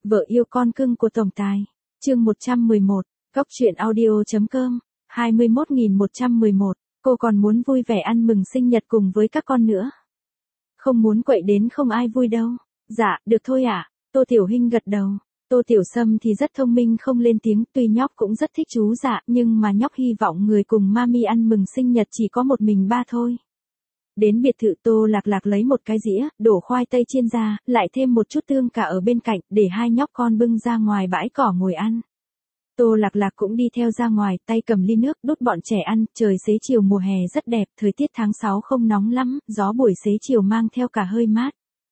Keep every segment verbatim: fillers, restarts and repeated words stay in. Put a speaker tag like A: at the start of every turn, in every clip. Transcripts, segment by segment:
A: Vợ yêu con cưng của tổng tài. Chương một trăm mười một, Góc truyện audio.com, hai mươi mốt nghìn một trăm mười một, cô còn muốn vui vẻ ăn mừng sinh nhật cùng với các con nữa. Không muốn quậy đến không ai vui đâu. Dạ, được thôi ạ. Tô Tiểu Hinh gật đầu. Tô Tiểu Sâm thì rất thông minh không lên tiếng, tuy nhóc cũng rất thích chú Dạ, nhưng mà nhóc hy vọng người cùng mami ăn mừng sinh nhật chỉ có một mình ba thôi. Đến biệt thự Tô Lạc Lạc lấy một cái dĩa, đổ khoai tây chiên ra, lại thêm một chút tương cả ở bên cạnh, để hai nhóc con bưng ra ngoài bãi cỏ ngồi ăn. Tô Lạc Lạc cũng đi theo ra ngoài, tay cầm ly nước, đút bọn trẻ ăn, trời xế chiều mùa hè rất đẹp, thời tiết tháng sáu không nóng lắm, gió buổi xế chiều mang theo cả hơi mát.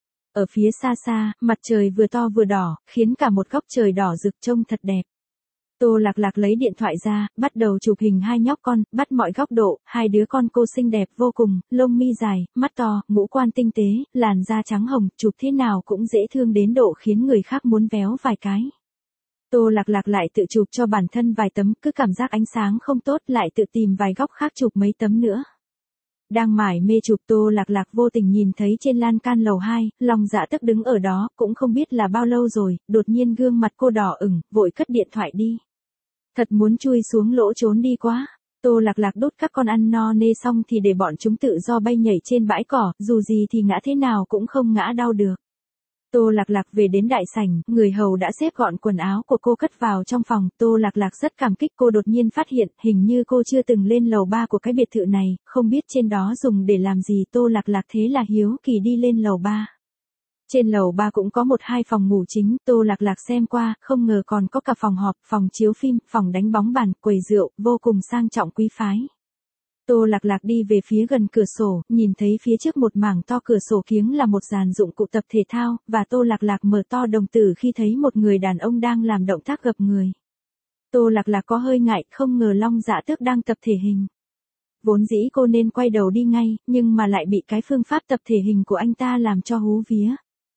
A: Ở phía xa xa, mặt trời vừa to vừa đỏ, khiến cả một góc trời đỏ rực trông thật đẹp. Tô Lạc Lạc lấy điện thoại ra, bắt đầu chụp hình hai nhóc con, bắt mọi góc độ, hai đứa con cô xinh đẹp vô cùng, lông mi dài, mắt to, ngũ quan tinh tế, làn da trắng hồng, chụp thế nào cũng dễ thương đến độ khiến người khác muốn véo vài cái. Tô Lạc Lạc lại tự chụp cho bản thân vài tấm, cứ cảm giác ánh sáng không tốt lại tự tìm vài góc khác chụp mấy tấm nữa. Đang mải mê chụp, Tô Lạc Lạc vô tình nhìn thấy trên lan can lầu hai, Long Dạ Tức đứng ở đó, cũng không biết là bao lâu rồi, đột nhiên gương mặt cô đỏ ửng, vội cất điện thoại đi. Thật muốn chui xuống lỗ trốn đi quá. Tô Lạc Lạc đốt các con ăn no nê xong thì để bọn chúng tự do bay nhảy trên bãi cỏ, dù gì thì ngã thế nào cũng không ngã đau được. Tô Lạc Lạc về đến đại sảnh, người hầu đã xếp gọn quần áo của cô cất vào trong phòng. Tô Lạc Lạc rất cảm kích, cô đột nhiên phát hiện, hình như cô chưa từng lên lầu ba của cái biệt thự này, không biết trên đó dùng để làm gì. Tô Lạc Lạc thế là hiếu kỳ đi lên lầu ba. Trên lầu ba cũng có một hai phòng ngủ chính, Tô Lạc Lạc xem qua, không ngờ còn có cả phòng họp, phòng chiếu phim, phòng đánh bóng bàn, quầy rượu, vô cùng sang trọng quý phái. Tô Lạc Lạc đi về phía gần cửa sổ, nhìn thấy phía trước một mảng to cửa sổ kiếng là một dàn dụng cụ tập thể thao, và Tô Lạc Lạc mở to đồng tử khi thấy một người đàn ông đang làm động tác gập người. Tô Lạc Lạc có hơi ngại, không ngờ Long Dạ Tước đang tập thể hình. Vốn dĩ cô nên quay đầu đi ngay, nhưng mà lại bị cái phương pháp tập thể hình của anh ta làm cho hú vía.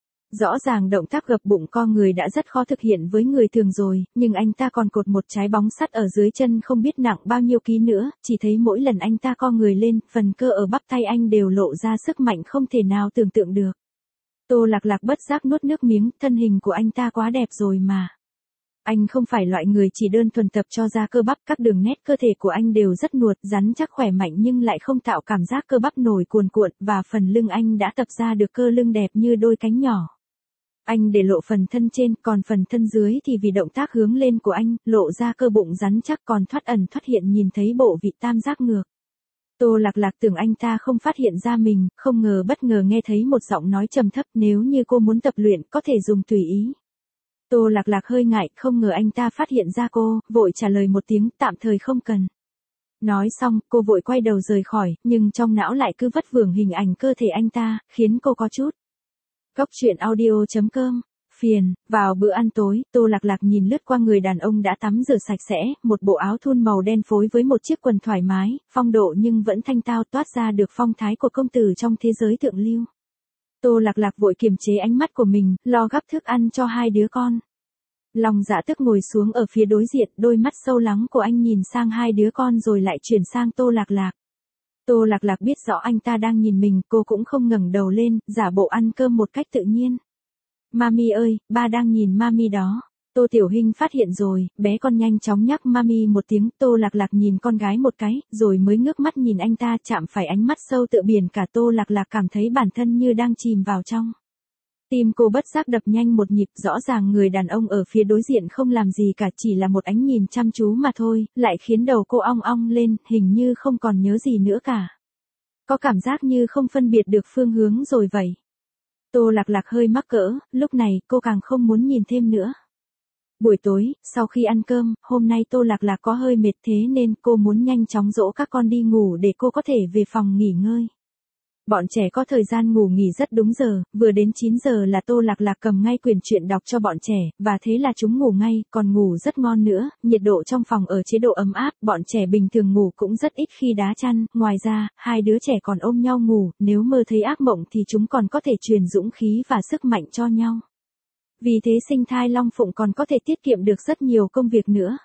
A: Rõ ràng động tác gập bụng co người đã rất khó thực hiện với người thường rồi, nhưng anh ta còn cột một trái bóng sắt ở dưới chân không biết nặng bao nhiêu ký nữa, chỉ thấy mỗi lần anh ta co người lên, phần cơ ở bắp tay anh đều lộ ra sức mạnh không thể nào tưởng tượng được. Tô Lạc Lạc bất giác nuốt nước miếng, thân hình của anh ta quá đẹp rồi mà. Anh không phải loại người chỉ đơn thuần tập cho ra cơ bắp, các đường nét cơ thể của anh đều rất nuột, rắn chắc khỏe mạnh nhưng lại không tạo cảm giác cơ bắp nổi cuồn cuộn, và phần lưng anh đã tập ra được cơ lưng đẹp như đôi cánh nhỏ. Anh để lộ phần thân trên, còn phần thân dưới thì vì động tác hướng lên của anh, lộ ra cơ bụng rắn chắc, còn thoát ẩn thoát hiện nhìn thấy bộ vị tam giác ngược. Tô Lạc Lạc tưởng anh ta không phát hiện ra mình, không ngờ bất ngờ nghe thấy một giọng nói trầm thấp, nếu như cô muốn tập luyện, có thể dùng tùy ý. Tô Lạc Lạc hơi ngại, không ngờ anh ta phát hiện ra cô, vội trả lời một tiếng, tạm thời không cần. Nói xong, cô vội quay đầu rời khỏi, nhưng trong não lại cứ vất vưởng hình ảnh cơ thể anh ta, khiến cô có chút. Góc truyện audio.com, phiền. Vào bữa ăn tối, Tô Lạc Lạc nhìn lướt qua người đàn ông đã tắm rửa sạch sẽ, một bộ áo thun màu đen phối với một chiếc quần thoải mái, phong độ nhưng vẫn thanh tao, toát ra được phong thái của công tử trong thế giới thượng lưu. Tô Lạc Lạc vội kiềm chế ánh mắt của mình, lo gắp thức ăn cho hai đứa con. Long Dạ Tức ngồi xuống ở phía đối diện, đôi mắt sâu lắng của anh nhìn sang hai đứa con rồi lại chuyển sang Tô Lạc Lạc. Tô Lạc Lạc biết rõ anh ta đang nhìn mình, cô cũng không ngẩng đầu lên, giả bộ ăn cơm một cách tự nhiên. Mami ơi, ba đang nhìn mami đó. Tô Tiểu Hinh phát hiện rồi, bé con nhanh chóng nhắc mami một tiếng. Tô Lạc Lạc nhìn con gái một cái, rồi mới ngước mắt nhìn anh ta, chạm phải ánh mắt sâu tựa biển cả. Tô Lạc Lạc cảm thấy bản thân như đang chìm vào trong. Tim cô bất giác đập nhanh một nhịp, rõ ràng người đàn ông ở phía đối diện không làm gì cả, chỉ là một ánh nhìn chăm chú mà thôi, lại khiến đầu cô ong ong lên, hình như không còn nhớ gì nữa cả. Có cảm giác như không phân biệt được phương hướng rồi vậy. Tô Lạc Lạc hơi mắc cỡ, lúc này cô càng không muốn nhìn thêm nữa. Buổi tối, sau khi ăn cơm, hôm nay Tô Lạc Lạc có hơi mệt, thế nên cô muốn nhanh chóng dỗ các con đi ngủ để cô có thể về phòng nghỉ ngơi. Bọn trẻ có thời gian ngủ nghỉ rất đúng giờ, vừa đến chín giờ là Tô Lạc Lạc cầm ngay quyển truyện đọc cho bọn trẻ, và thế là chúng ngủ ngay, còn ngủ rất ngon nữa, nhiệt độ trong phòng ở chế độ ấm áp, bọn trẻ bình thường ngủ cũng rất ít khi đá chăn, ngoài ra, hai đứa trẻ còn ôm nhau ngủ, nếu mơ thấy ác mộng thì chúng còn có thể truyền dũng khí và sức mạnh cho nhau. Vì thế sinh thai long phụng còn có thể tiết kiệm được rất nhiều công việc nữa.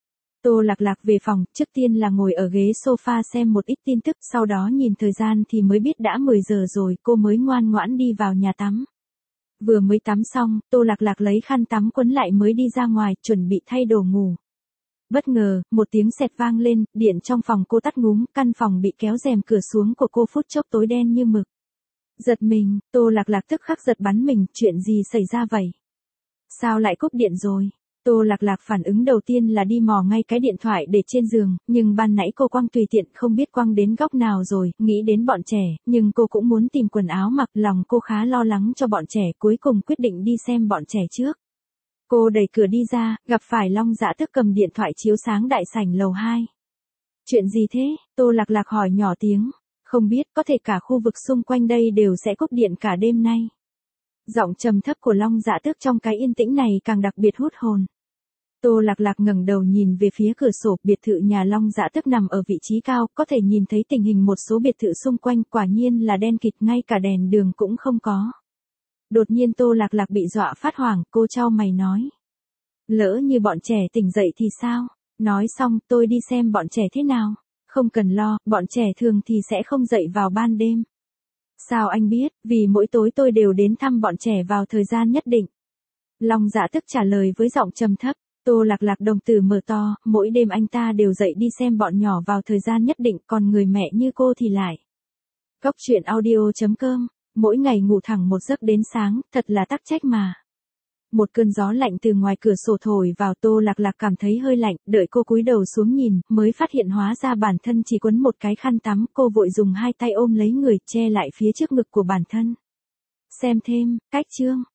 A: Tô Lạc Lạc về phòng, trước tiên là ngồi ở ghế sofa xem một ít tin tức, sau đó nhìn thời gian thì mới biết đã mười giờ rồi, cô mới ngoan ngoãn đi vào nhà tắm. Vừa mới tắm xong, Tô Lạc Lạc lấy khăn tắm quấn lại mới đi ra ngoài, chuẩn bị thay đồ ngủ. Bất ngờ, một tiếng sẹt vang lên, điện trong phòng cô tắt ngúm, căn phòng bị kéo rèm cửa xuống của cô phút chốc tối đen như mực. Giật mình, Tô Lạc Lạc tức khắc giật bắn mình, chuyện gì xảy ra vậy? Sao lại cúp điện rồi? Tô Lạc Lạc phản ứng đầu tiên là đi mò ngay cái điện thoại để trên giường, nhưng ban nãy cô quăng tùy tiện không biết quăng đến góc nào rồi, nghĩ đến bọn trẻ, nhưng cô cũng muốn tìm quần áo mặc, lòng cô khá lo lắng cho bọn trẻ, cuối cùng quyết định đi xem bọn trẻ trước. Cô đẩy cửa đi ra, gặp phải Long Dạ Tước cầm điện thoại chiếu sáng đại sảnh lầu hai. Chuyện gì thế? Tô Lạc Lạc hỏi nhỏ tiếng. Không biết, có thể cả khu vực xung quanh đây đều sẽ cúp điện cả đêm nay. Giọng trầm thấp của Long Dạ Tước trong cái yên tĩnh này càng đặc biệt hút hồn. Tô Lạc Lạc ngẩng đầu nhìn về phía cửa sổ, biệt thự nhà Long Dạ Tước nằm ở vị trí cao, có thể nhìn thấy tình hình một số biệt thự xung quanh, quả nhiên là đen kịt, ngay cả đèn đường cũng không có. Đột nhiên Tô Lạc Lạc bị dọa phát hoảng, cô chau mày nói. Lỡ như bọn trẻ tỉnh dậy thì sao? Nói xong, tôi đi xem bọn trẻ thế nào. Không cần lo, bọn trẻ thường thì sẽ không dậy vào ban đêm. Sao anh biết? Vì mỗi tối tôi đều đến thăm bọn trẻ vào thời gian nhất định. Long Dạ Tước trả lời với giọng trầm thấp. Tô Lạc Lạc đồng tử mở to, mỗi đêm anh ta đều dậy đi xem bọn nhỏ vào thời gian nhất định, còn người mẹ như cô thì lại. Cốc truyện audio chấm com, mỗi ngày ngủ thẳng một giấc đến sáng, thật là tắc trách mà. Một cơn gió lạnh từ ngoài cửa sổ thổi vào, Tô Lạc Lạc cảm thấy hơi lạnh, đợi cô cúi đầu xuống nhìn, mới phát hiện hóa ra bản thân chỉ quấn một cái khăn tắm, cô vội dùng hai tay ôm lấy người, che lại phía trước ngực của bản thân. Xem thêm, cách chương.